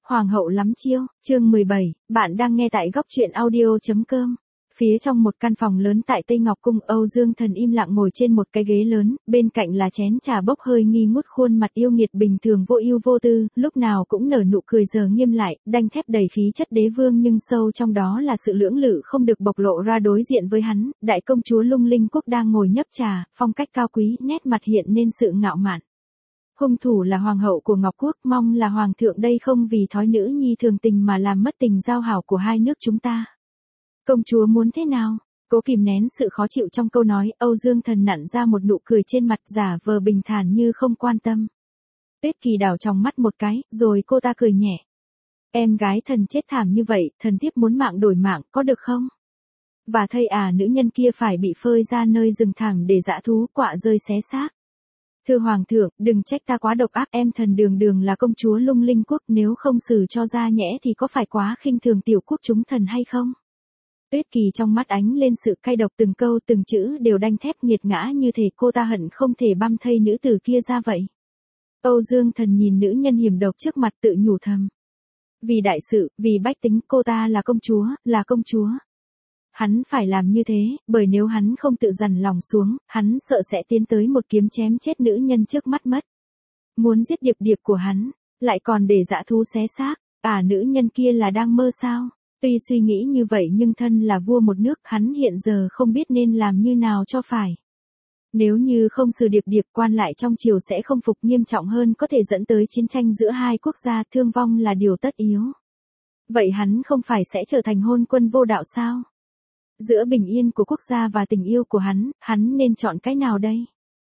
Hoàng hậu lắm chiêu, chương 17, bạn đang nghe tại góc truyện audio.com. Phía trong một căn phòng lớn tại Tây Ngọc Cung, Âu Dương Thần im lặng ngồi trên một cái ghế lớn, bên cạnh là chén trà bốc hơi nghi ngút, khuôn mặt yêu nghiệt bình thường vô ưu vô tư, lúc nào cũng nở nụ cười giờ nghiêm lại, đanh thép đầy khí chất đế vương nhưng sâu trong đó là sự lưỡng lự không được bộc lộ ra. Đối diện với hắn, đại công chúa Lung Linh Quốc đang ngồi nhấp trà, phong cách cao quý, nét mặt hiện nên sự ngạo mạn. Hung thủ là hoàng hậu của Ngọc Quốc, mong là hoàng thượng đây không vì thói nữ nhi thường tình mà làm mất tình giao hảo của hai nước chúng ta. Công chúa muốn thế nào? Cố kìm nén sự khó chịu trong câu nói, Âu Dương Thần nặn ra một nụ cười trên mặt giả vờ bình thản như không quan tâm. Tuyết Kỳ đảo trong mắt một cái, rồi cô ta cười nhẹ. Em gái thần chết thảm như vậy, thần thiếp muốn mạng đổi mạng, có được không? Và thây nữ nhân kia phải bị phơi ra nơi rừng thảm để dã thú quạ rơi xé xác. Thưa hoàng thượng, đừng trách ta quá độc ác, em thần đường đường là công chúa Lung Linh Quốc, nếu không xử cho ra nhẽ thì có phải quá khinh thường tiểu quốc chúng thần hay không? Tuyết Kỳ trong mắt ánh lên sự cay độc, từng câu từng chữ đều đanh thép nghiệt ngã, như thể cô ta hận không thể băm thây nữ tử kia ra vậy. Âu Dương Thần nhìn nữ nhân hiểm độc trước mặt tự nhủ thầm. Vì đại sự, vì bách tính, cô ta là công chúa, là công chúa. Hắn phải làm như thế, bởi nếu hắn không tự dằn lòng xuống, hắn sợ sẽ tiến tới một kiếm chém chết nữ nhân trước mắt mất. Muốn giết Điệp Điệp của hắn, lại còn để dã thú xé xác, nữ nhân kia là đang mơ sao? Tuy suy nghĩ như vậy nhưng thân là vua một nước, hắn hiện giờ không biết nên làm như nào cho phải. Nếu như không xử Điệp Điệp, quan lại trong triều sẽ không phục, nghiêm trọng hơn có thể dẫn tới chiến tranh giữa hai quốc gia, thương vong là điều tất yếu. Vậy hắn không phải sẽ trở thành hôn quân vô đạo sao? Giữa bình yên của quốc gia và tình yêu của hắn nên chọn cái nào đây?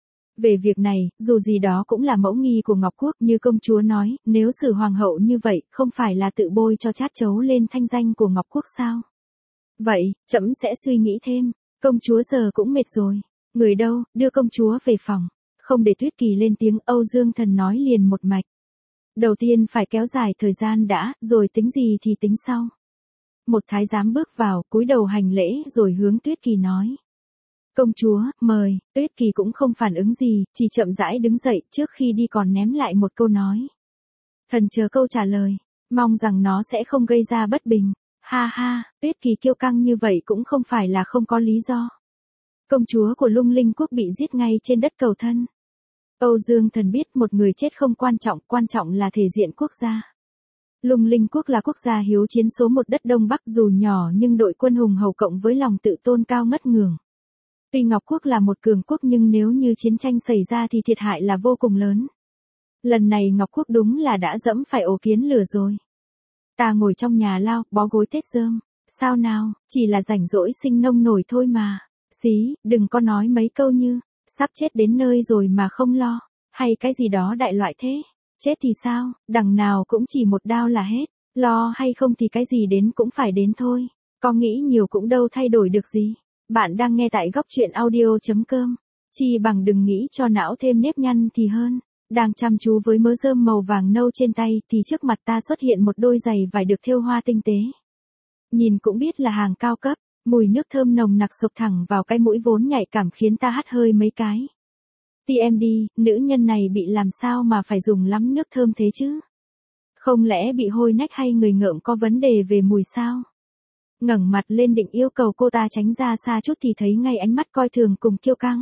Về việc này, dù gì đó cũng là mẫu nghi của Ngọc Quốc, như công chúa nói, nếu xử hoàng hậu như vậy, không phải là tự bôi cho chát chấu lên thanh danh của Ngọc Quốc sao? Vậy, trẫm sẽ suy nghĩ thêm, công chúa giờ cũng mệt rồi. Người đâu, đưa công chúa về phòng. Không để Tuyết Kỳ lên tiếng, Âu Dương Thần nói liền một mạch. Đầu tiên phải kéo dài thời gian đã, rồi tính gì thì tính sau. Một thái giám bước vào, cúi đầu hành lễ rồi hướng Tuyết Kỳ nói. Công chúa, mời. Tuyết Kỳ cũng không phản ứng gì, chỉ chậm rãi đứng dậy, trước khi đi còn ném lại một câu nói. Thần chờ câu trả lời, mong rằng nó sẽ không gây ra bất bình. Ha ha, Tuyết Kỳ kiêu căng như vậy cũng không phải là không có lý do. Công chúa của Lung Linh Quốc bị giết ngay trên đất cầu thân. Âu Dương Thần biết một người chết không quan trọng là thể diện quốc gia. Lung Linh Quốc là quốc gia hiếu chiến số một đất Đông Bắc, dù nhỏ nhưng đội quân hùng hậu cộng với lòng tự tôn cao ngất ngường. Tuy Ngọc Quốc là một cường quốc nhưng nếu như chiến tranh xảy ra thì thiệt hại là vô cùng lớn. Lần này Ngọc Quốc đúng là đã dẫm phải ổ kiến lửa rồi. Ta ngồi trong nhà lao, bó gối tết rơm. Sao nào, chỉ là rảnh rỗi sinh nông nổi thôi mà. Xí, đừng có nói mấy câu như, sắp chết đến nơi rồi mà không lo, hay cái gì đó đại loại thế. Chết thì sao, đằng nào cũng chỉ một đao là hết, lo hay không thì cái gì đến cũng phải đến thôi. Có nghĩ nhiều cũng đâu thay đổi được gì. Bạn đang nghe tại góc truyện audio.com. Chi bằng đừng nghĩ cho não thêm nếp nhăn thì hơn. Đang chăm chú với mớ rơm màu vàng nâu trên tay thì trước mặt ta xuất hiện một đôi giày vải được thêu hoa tinh tế. Nhìn cũng biết là hàng cao cấp, mùi nước thơm nồng nặc sộc thẳng vào cái mũi vốn nhạy cảm khiến ta hắt hơi mấy cái. TMD, nữ nhân này bị làm sao mà phải dùng lắm nước thơm thế chứ? Không lẽ bị hôi nách hay người ngợm có vấn đề về mùi sao? Ngẩng mặt lên định yêu cầu cô ta tránh ra xa chút thì thấy ngay ánh mắt coi thường cùng kiêu căng.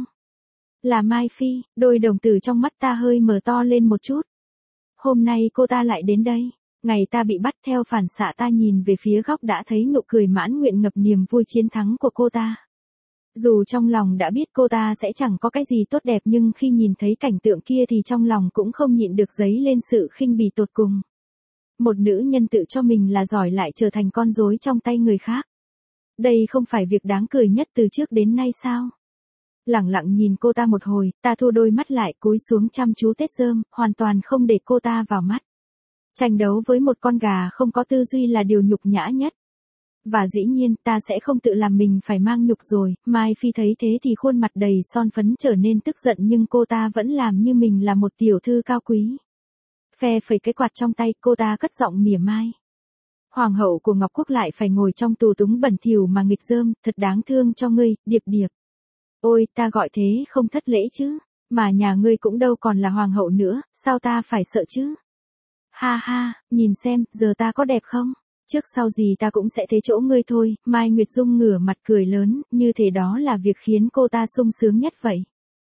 Là Mai Phi, đôi đồng tử trong mắt ta hơi mở to lên một chút. Hôm nay cô ta lại đến đây. Ngày ta bị bắt, theo phản xạ ta nhìn về phía góc đã thấy nụ cười mãn nguyện ngập niềm vui chiến thắng của cô ta. Dù trong lòng đã biết cô ta sẽ chẳng có cái gì tốt đẹp nhưng khi nhìn thấy cảnh tượng kia thì trong lòng cũng không nhịn được dấy lên sự khinh bỉ tột cùng. Một nữ nhân tự cho mình là giỏi lại trở thành con rối trong tay người khác. Đây không phải việc đáng cười nhất từ trước đến nay sao? Lẳng lặng nhìn cô ta một hồi, ta thu đôi mắt lại, cúi xuống chăm chú tết rơm, hoàn toàn không để cô ta vào mắt. Tranh đấu với một con gà không có tư duy là điều nhục nhã nhất. Và dĩ nhiên ta sẽ không tự làm mình phải mang nhục rồi. Mai Phi thấy thế thì khuôn mặt đầy son phấn trở nên tức giận nhưng cô ta vẫn làm như mình là một tiểu thư cao quý. Phe phẩy cái quạt trong tay, cô ta cất giọng mỉa mai. Hoàng hậu của Ngọc Quốc lại phải ngồi trong tù túng bẩn thỉu mà nghịch rơm, thật đáng thương cho ngươi, Điệp Điệp. Ôi, ta gọi thế không thất lễ chứ, mà nhà ngươi cũng đâu còn là hoàng hậu nữa, sao ta phải sợ chứ? Ha ha, nhìn xem, giờ ta có đẹp không? Trước sau gì ta cũng sẽ thế chỗ ngươi thôi, Mai Nguyệt Dung ngửa mặt cười lớn, như thế đó là việc khiến cô ta sung sướng nhất vậy.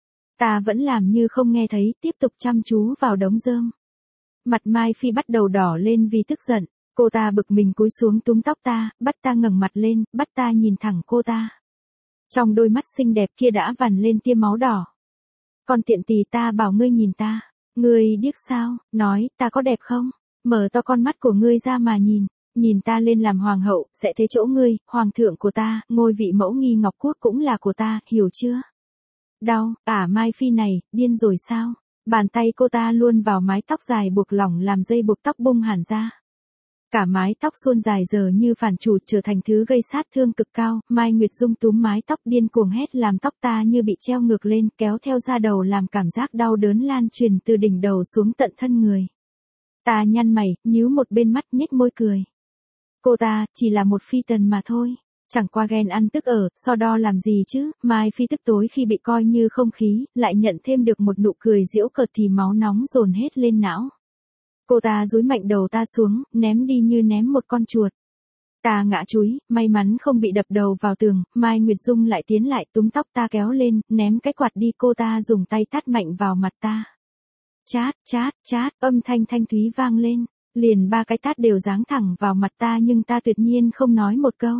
Ta vẫn làm như không nghe thấy, tiếp tục chăm chú vào đống rơm. Mặt Mai Phi bắt đầu đỏ lên vì tức giận, cô ta bực mình cúi xuống túm tóc ta, bắt ta ngẩng mặt lên, bắt ta nhìn thẳng cô ta. Trong đôi mắt xinh đẹp kia đã vằn lên tia máu đỏ. Còn tiện tì, ta bảo ngươi nhìn ta, ngươi điếc sao, nói, ta có đẹp không? Mở to con mắt của ngươi ra mà nhìn ta lên làm hoàng hậu, sẽ thế chỗ ngươi, hoàng thượng của ta, ngôi vị mẫu nghi ngọc quốc cũng là của ta, hiểu chưa? Đau, Mai Phi này, điên rồi sao? Bàn tay cô ta luôn vào mái tóc dài buộc lỏng làm dây buộc tóc bung hẳn ra. Cả mái tóc suôn dài giờ như phản chủ trở thành thứ gây sát thương cực cao, Mai Nguyệt Dung túm mái tóc điên cuồng hét làm tóc ta như bị treo ngược lên, kéo theo da đầu làm cảm giác đau đớn lan truyền từ đỉnh đầu xuống tận thân người. Ta nhăn mày, nhíu một bên mắt nhếch môi cười. Cô ta, chỉ là một phi tần mà thôi. Chẳng qua ghen ăn tức ở, so đo làm gì chứ, Mai Phi tức tối khi bị coi như không khí, lại nhận thêm được một nụ cười giễu cợt thì máu nóng dồn hết lên não. Cô ta dúi mạnh đầu ta xuống, ném đi như ném một con chuột. Ta ngã chúi, may mắn không bị đập đầu vào tường, Mai Nguyệt Dung lại tiến lại túm tóc ta kéo lên, ném cái quạt đi, cô ta dùng tay tát mạnh vào mặt ta. Chát, chát, chát, âm thanh thanh thúy vang lên, liền 3 cái tát đều giáng thẳng vào mặt ta nhưng ta tuyệt nhiên không nói một câu.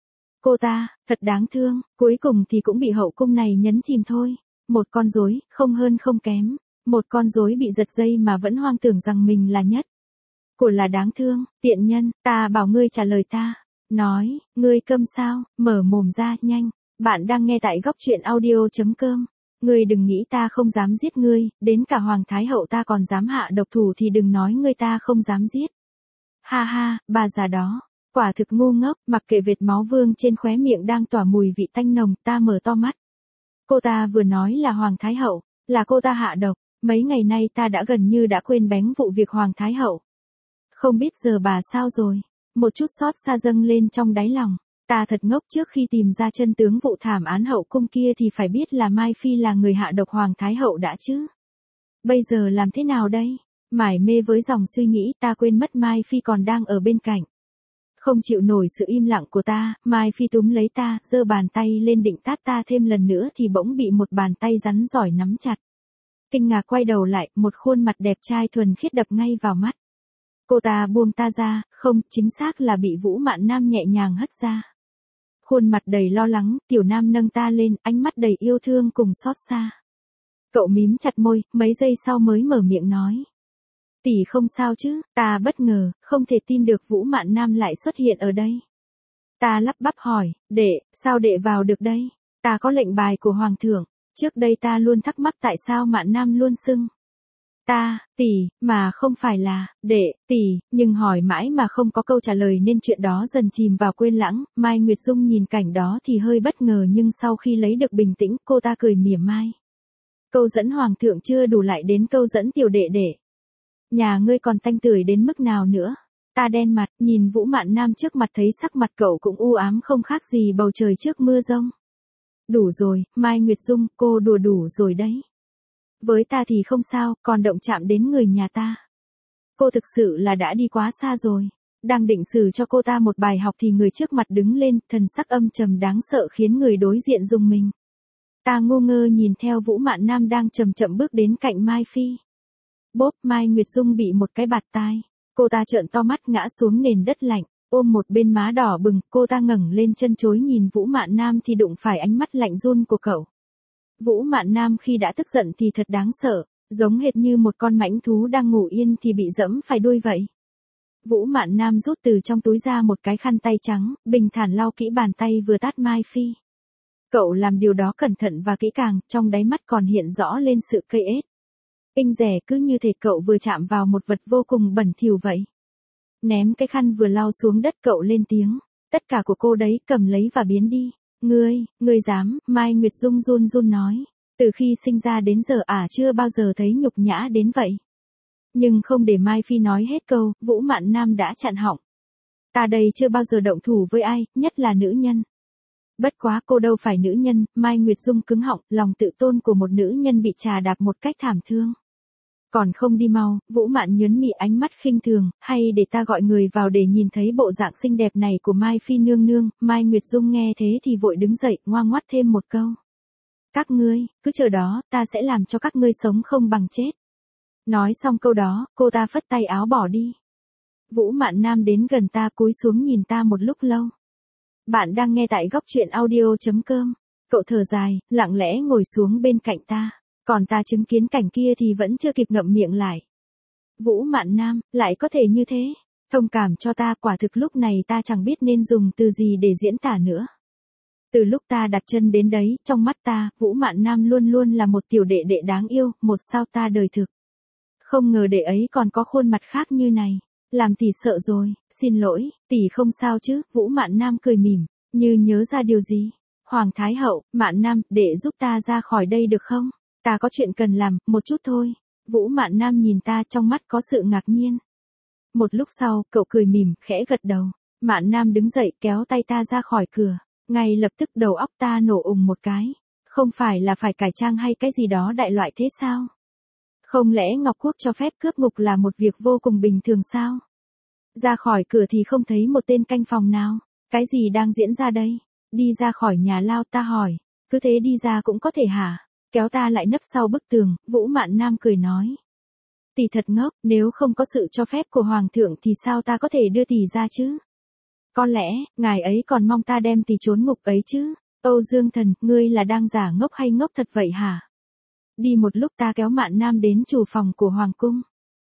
Cô ta, thật đáng thương, cuối cùng thì cũng bị hậu cung này nhấn chìm thôi. Một con rối, không hơn không kém. Một con rối bị giật dây mà vẫn hoang tưởng rằng mình là nhất. Của là đáng thương, tiện nhân, ta bảo ngươi trả lời ta. Nói, ngươi câm sao, mở mồm ra, nhanh. Bạn đang nghe tại góc truyện audio.com. Ngươi đừng nghĩ ta không dám giết ngươi, đến cả Hoàng Thái Hậu ta còn dám hạ độc thủ thì đừng nói ngươi ta không dám giết. Ha ha, bà già đó. Quả thực ngu ngốc, mặc kệ vệt máu vương trên khóe miệng đang tỏa mùi vị tanh nồng, ta mở to mắt. Cô ta vừa nói là Hoàng Thái Hậu, là cô ta hạ độc, mấy ngày nay ta đã gần như đã quên bén vụ việc Hoàng Thái Hậu. Không biết giờ bà sao rồi, một chút xót xa dâng lên trong đáy lòng, ta thật ngốc trước khi tìm ra chân tướng vụ thảm án hậu cung kia thì phải biết là Mai Phi là người hạ độc Hoàng Thái Hậu đã chứ. Bây giờ làm thế nào đây? Mải mê với dòng suy nghĩ ta quên mất Mai Phi còn đang ở bên cạnh. Không chịu nổi sự im lặng của ta, Mai Phi túm lấy ta, giơ bàn tay lên định tát ta thêm lần nữa thì bỗng bị một bàn tay rắn giỏi nắm chặt. Kinh ngạc quay đầu lại, một khuôn mặt đẹp trai thuần khiết đập ngay vào mắt. Cô ta buông ta ra, không, chính xác là bị Vũ Mạn Nam nhẹ nhàng hất ra. Khuôn mặt đầy lo lắng, Tiểu Nam nâng ta lên, ánh mắt đầy yêu thương cùng xót xa. Cậu mím chặt môi, mấy giây sau mới mở miệng nói. Tỷ không sao chứ, ta bất ngờ, không thể tin được Vũ Mạn Nam lại xuất hiện ở đây. Ta lắp bắp hỏi, đệ, sao đệ vào được đây? Ta có lệnh bài của Hoàng thượng, trước đây ta luôn thắc mắc tại sao Mạn Nam luôn xưng. Ta, tỷ, mà không phải là, đệ, tỷ, nhưng hỏi mãi mà không có câu trả lời nên chuyện đó dần chìm vào quên lãng. Mai Nguyệt Dung nhìn cảnh đó thì hơi bất ngờ nhưng sau khi lấy được bình tĩnh cô ta cười mỉa mai. Câu dẫn Hoàng thượng chưa đủ lại đến câu dẫn tiểu đệ đệ. Nhà ngươi còn tanh tưởi đến mức nào nữa? Ta đen mặt, nhìn Vũ Mạn Nam trước mặt thấy sắc mặt cậu cũng u ám không khác gì bầu trời trước mưa rông. Đủ rồi, Mai Nguyệt Dung, cô đùa đủ rồi đấy. Với ta thì không sao, còn động chạm đến người nhà ta. Cô thực sự là đã đi quá xa rồi. Đang định xử cho cô ta một bài học thì người trước mặt đứng lên, thần sắc âm trầm đáng sợ khiến người đối diện rùng mình. Ta ngu ngơ nhìn theo Vũ Mạn Nam đang chậm chậm bước đến cạnh Mai Phi. Bốp, Mai Nguyệt Dung bị một cái bạt tai. Cô ta trợn to mắt ngã xuống nền đất lạnh, ôm một bên má đỏ bừng, cô ta ngẩng lên chân chối nhìn Vũ Mạn Nam thì đụng phải ánh mắt lạnh run của cậu. Vũ Mạn Nam khi đã tức giận thì thật đáng sợ, giống hệt như một con mãnh thú đang ngủ yên thì bị giẫm phải đuôi vậy. Vũ Mạn Nam rút từ trong túi ra một cái khăn tay trắng, bình thản lau kỹ bàn tay vừa tát Mai Phi. Cậu làm điều đó cẩn thận và kỹ càng, trong đáy mắt còn hiện rõ lên sự cây ết. Kinh rẻ cứ như thể cậu vừa chạm vào một vật vô cùng bẩn thỉu vậy. Ném cái khăn vừa lau xuống đất cậu lên tiếng. Tất cả của cô đấy cầm lấy và biến đi. Ngươi dám, Mai Nguyệt Dung run run nói. Từ khi sinh ra đến giờ chưa bao giờ thấy nhục nhã đến vậy. Nhưng không để Mai Phi nói hết câu, Vũ Mạn Nam đã chặn họng. Ta đây chưa bao giờ động thủ với ai, nhất là nữ nhân. Bất quá cô đâu phải nữ nhân, Mai Nguyệt Dung cứng họng, lòng tự tôn của một nữ nhân bị trà đạp một cách thảm thương. Còn không đi mau, Vũ Mạn nhớn mị ánh mắt khinh thường, hay để ta gọi người vào để nhìn thấy bộ dạng xinh đẹp này của Mai Phi nương nương. Mai Nguyệt Dung nghe thế thì vội đứng dậy, ngoa ngoắt thêm một câu. Các ngươi, cứ chờ đó, ta sẽ làm cho các ngươi sống không bằng chết. Nói xong câu đó, cô ta phất tay áo bỏ đi. Vũ Mạn Nam đến gần ta cúi xuống nhìn ta một lúc lâu. Bạn đang nghe tại góc truyện audio.com. Cậu thở dài, lặng lẽ ngồi xuống bên cạnh ta. Còn ta chứng kiến cảnh kia thì vẫn chưa kịp ngậm miệng lại. Vũ Mạn Nam, lại có thể như thế. Thông cảm cho ta, quả thực lúc này ta chẳng biết nên dùng từ gì để diễn tả nữa. Từ lúc ta đặt chân đến đấy, trong mắt ta, Vũ Mạn Nam luôn luôn là một tiểu đệ đệ đáng yêu, một sao ta đời thực. Không ngờ đệ ấy còn có khuôn mặt khác như này. Làm tỷ sợ rồi, xin lỗi, tỷ không sao chứ, Vũ Mạn Nam cười mỉm, như nhớ ra điều gì. Hoàng Thái Hậu, Mạn Nam, để giúp ta ra khỏi đây được không? Ta có chuyện cần làm, một chút thôi. Vũ Mạn Nam nhìn ta trong mắt có sự ngạc nhiên. Một lúc sau, cậu cười mỉm, khẽ gật đầu. Mạn Nam đứng dậy kéo tay ta ra khỏi cửa. Ngay lập tức đầu óc ta nổ ùng một cái. Không phải là phải cải trang hay cái gì đó đại loại thế sao? Không lẽ Ngọc Quốc cho phép cướp ngục là một việc vô cùng bình thường sao? Ra khỏi cửa thì không thấy một tên canh phòng nào. Cái gì đang diễn ra đây? Đi ra khỏi nhà lao, ta hỏi. Cứ thế đi ra cũng có thể hả? Kéo ta lại nấp sau bức tường, Vũ Mạn Nam cười nói. Tỷ thật ngốc, nếu không có sự cho phép của Hoàng thượng thì sao ta có thể đưa tỷ ra chứ? Có lẽ, ngài ấy còn mong ta đem tỷ trốn ngục ấy chứ? Âu Dương Thần, ngươi là đang giả ngốc hay ngốc thật vậy hả? Đi một lúc ta kéo Mạn Nam đến chủ phòng của Hoàng cung.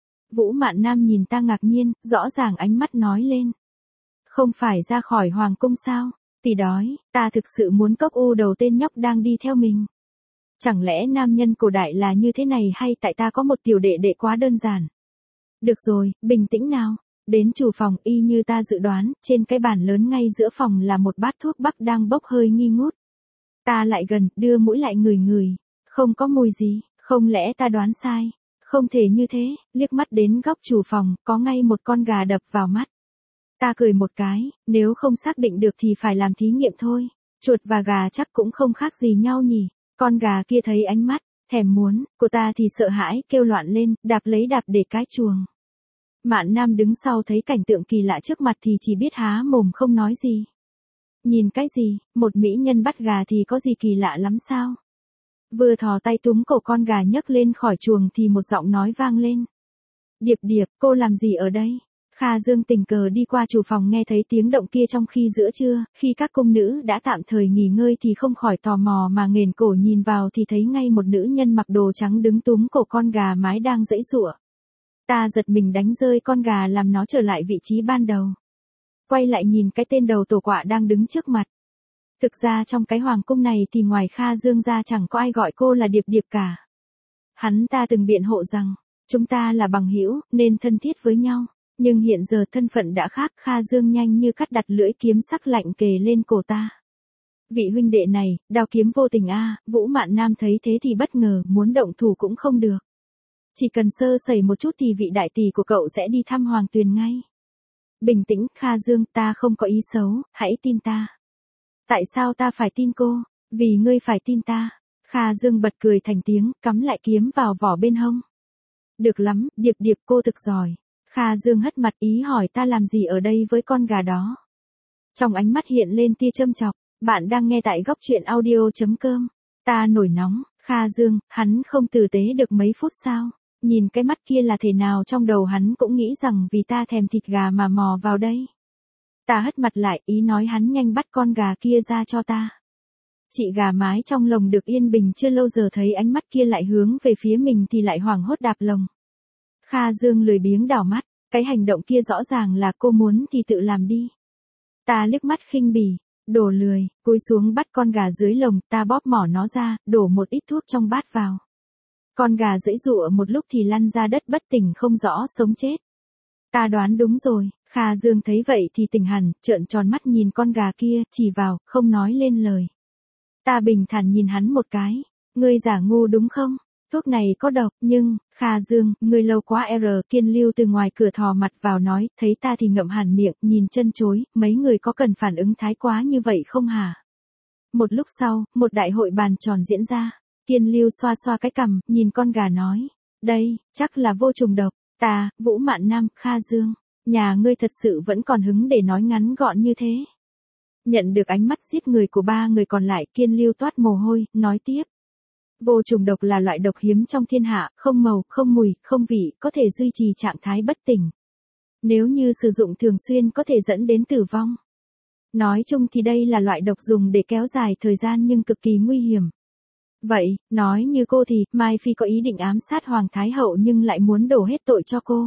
Vũ Mạn Nam nhìn ta ngạc nhiên, rõ ràng ánh mắt nói lên. Không phải ra khỏi Hoàng cung sao? Tỷ đói, ta thực sự muốn cốc u đầu tên nhóc đang đi theo mình. Chẳng lẽ nam nhân cổ đại là như thế này hay tại ta có một tiểu đệ đệ quá đơn giản? Được rồi, bình tĩnh nào. Đến chủ phòng y như ta dự đoán, trên cái bàn lớn ngay giữa phòng là một bát thuốc bắc đang bốc hơi nghi ngút. Ta lại gần, đưa mũi lại ngửi ngửi. Không có mùi gì, không lẽ ta đoán sai? Không thể như thế, liếc mắt đến góc chủ phòng, có ngay một con gà đập vào mắt. Ta cười một cái, nếu không xác định được thì phải làm thí nghiệm thôi. Chuột và gà chắc cũng không khác gì nhau nhỉ. Con gà kia thấy ánh mắt, thèm muốn, của ta thì sợ hãi, kêu loạn lên, đạp lấy đạp để cái chuồng. Mạn Nam đứng sau thấy cảnh tượng kỳ lạ trước mặt thì chỉ biết há mồm không nói gì. Nhìn cái gì, một mỹ nhân bắt gà thì có gì kỳ lạ lắm sao? Vừa thò tay túm cổ con gà nhấc lên khỏi chuồng thì một giọng nói vang lên. Điệp Điệp, cô làm gì ở đây? Kha Dương tình cờ đi qua chủ phòng nghe thấy tiếng động kia trong khi giữa trưa, khi các cung nữ đã tạm thời nghỉ ngơi thì không khỏi tò mò mà nghển cổ nhìn vào thì thấy ngay một nữ nhân mặc đồ trắng đứng túm cổ con gà mái đang giãy giụa. Ta giật mình đánh rơi con gà làm nó trở lại vị trí ban đầu. Quay lại nhìn cái tên đầu tổ quạ đang đứng trước mặt. Thực ra trong cái hoàng cung này thì ngoài Kha Dương ra chẳng có ai gọi cô là Điệp Điệp cả. Hắn ta từng biện hộ rằng, chúng ta là bằng hữu nên thân thiết với nhau. Nhưng hiện giờ thân phận đã khác, Kha Dương nhanh như cắt đặt lưỡi kiếm sắc lạnh kề lên cổ ta. Vị huynh đệ này, đao kiếm vô tình a. Vũ Mạn Nam thấy thế thì bất ngờ, muốn động thủ cũng không được. Chỉ cần sơ sẩy một chút thì vị đại tỷ của cậu sẽ đi thăm Hoàng Tuyền ngay. Bình tĩnh, Kha Dương, ta không có ý xấu, hãy tin ta. Tại sao ta phải tin cô? Vì ngươi phải tin ta. Kha Dương bật cười thành tiếng, cắm lại kiếm vào vỏ bên hông. Được lắm, Điệp Điệp, cô thực giỏi. Kha Dương hất mặt ý hỏi ta làm gì ở đây với con gà đó. Trong ánh mắt hiện lên tia châm chọc, bạn đang nghe tại góc truyện audio.com. Ta nổi nóng, Kha Dương, hắn không tử tế được mấy phút sao? Nhìn cái mắt kia là thể nào trong đầu hắn cũng nghĩ rằng vì ta thèm thịt gà mà mò vào đây. Ta hất mặt lại, ý nói hắn nhanh bắt con gà kia ra cho ta. Chị gà mái trong lồng được yên bình chưa lâu giờ thấy ánh mắt kia lại hướng về phía mình thì lại hoảng hốt đạp lồng. Kha Dương lười biếng đảo mắt, cái hành động kia rõ ràng là cô muốn thì tự làm đi. Ta liếc mắt khinh bỉ, đồ lười, cúi xuống bắt con gà dưới lồng, ta bóp mỏ nó ra, đổ một ít thuốc trong bát vào. Con gà giãy giụa một lúc thì lăn ra đất bất tỉnh không rõ sống chết. Ta đoán đúng rồi, Kha Dương thấy vậy thì tỉnh hẳn, trợn tròn mắt nhìn con gà kia, chỉ vào, không nói lên lời. Ta bình thản nhìn hắn một cái, ngươi giả ngu đúng không? Thuốc này có độc, nhưng, Kha Dương, ngươi lâu quá Kiên Lưu từ ngoài cửa thò mặt vào nói, thấy ta thì ngậm hẳn miệng, nhìn chân chối, mấy người có cần phản ứng thái quá như vậy không hả? Một lúc sau, một đại hội bàn tròn diễn ra. Kiên Lưu xoa xoa cái cằm, nhìn con gà nói, Đây, chắc là Vô Trùng Độc, ta, Vũ Mạn Nam, Kha Dương. Nhà ngươi thật sự vẫn còn hứng để nói ngắn gọn như thế. Nhận được ánh mắt giết người của ba người còn lại, Kiên Lưu toát mồ hôi, nói tiếp. Vô trùng độc là loại độc hiếm trong thiên hạ, không màu, không mùi, không vị, có thể duy trì trạng thái bất tỉnh. Nếu như sử dụng thường xuyên có thể dẫn đến tử vong. Nói chung thì đây là loại độc dùng để kéo dài thời gian nhưng cực kỳ nguy hiểm. Vậy, nói như cô thì, Mai Phi có ý định ám sát Hoàng Thái Hậu nhưng lại muốn đổ hết tội cho cô.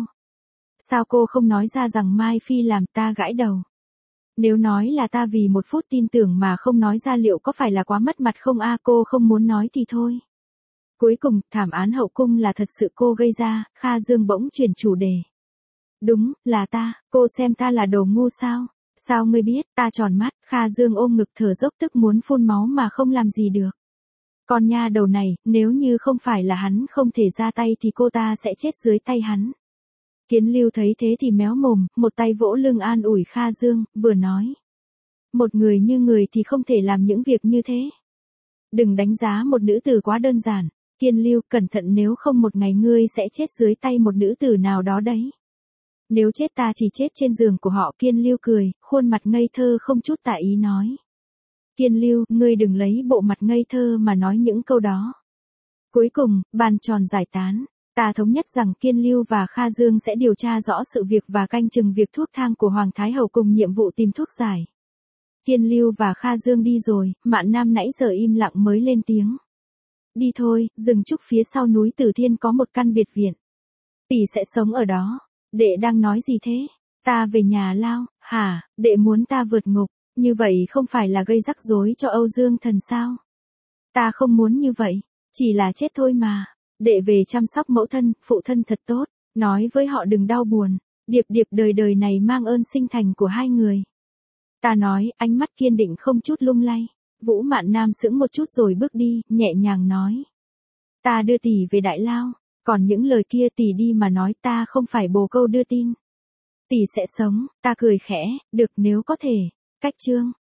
Sao cô không nói ra rằng Mai Phi làm? Ta gãi đầu. Nếu nói là ta vì một phút tin tưởng mà không nói ra liệu có phải là quá mất mặt không cô không muốn nói thì thôi. Cuối cùng, thảm án hậu cung là thật sự cô gây ra, Kha Dương bỗng chuyển chủ đề. Đúng, là ta, cô xem ta là đồ ngu sao? Sao ngươi biết? Ta tròn mắt, Kha Dương ôm ngực thở dốc tức muốn phun máu mà không làm gì được. Con nha đầu này, nếu như không phải là hắn không thể ra tay thì cô ta sẽ chết dưới tay hắn. Kiến Lưu thấy thế thì méo mồm, một tay vỗ lưng an ủi Kha Dương, vừa nói. Một người như người thì không thể làm những việc như thế. Đừng đánh giá một nữ tử quá đơn giản. Kiên Lưu, cẩn thận nếu không một ngày ngươi sẽ chết dưới tay một nữ tử nào đó đấy. Nếu chết ta chỉ chết trên giường của họ. Kiên Lưu cười, khuôn mặt ngây thơ không chút tà ý nói. Kiên Lưu, ngươi đừng lấy bộ mặt ngây thơ mà nói những câu đó. Cuối cùng, bàn tròn giải tán. Ta thống nhất rằng Kiên Lưu và Kha Dương sẽ điều tra rõ sự việc và canh chừng việc thuốc thang của Hoàng Thái Hậu cùng nhiệm vụ tìm thuốc giải. Kiên Lưu và Kha Dương đi rồi, Mạn Nam nãy giờ im lặng mới lên tiếng. Đi thôi, rừng trúc phía sau núi Tử Thiên có một căn biệt viện. Tỷ sẽ sống ở đó. Đệ đang nói gì thế? Ta về nhà lao, hả? Đệ muốn ta vượt ngục, như vậy không phải là gây rắc rối cho Âu Dương Thần sao? Ta không muốn như vậy, chỉ là chết thôi mà. Đệ về chăm sóc mẫu thân, phụ thân thật tốt, nói với họ đừng đau buồn. Điệp Điệp đời đời này mang ơn sinh thành của hai người. Ta nói, ánh mắt kiên định không chút lung lay. Vũ Mạn Nam sững một chút rồi bước đi, nhẹ nhàng nói. Ta đưa tỷ về Đại Lao, còn những lời kia tỷ đi mà nói, ta không phải bồ câu đưa tin. Tỷ sẽ sống, ta cười khẽ, được nếu có thể. Cách chương.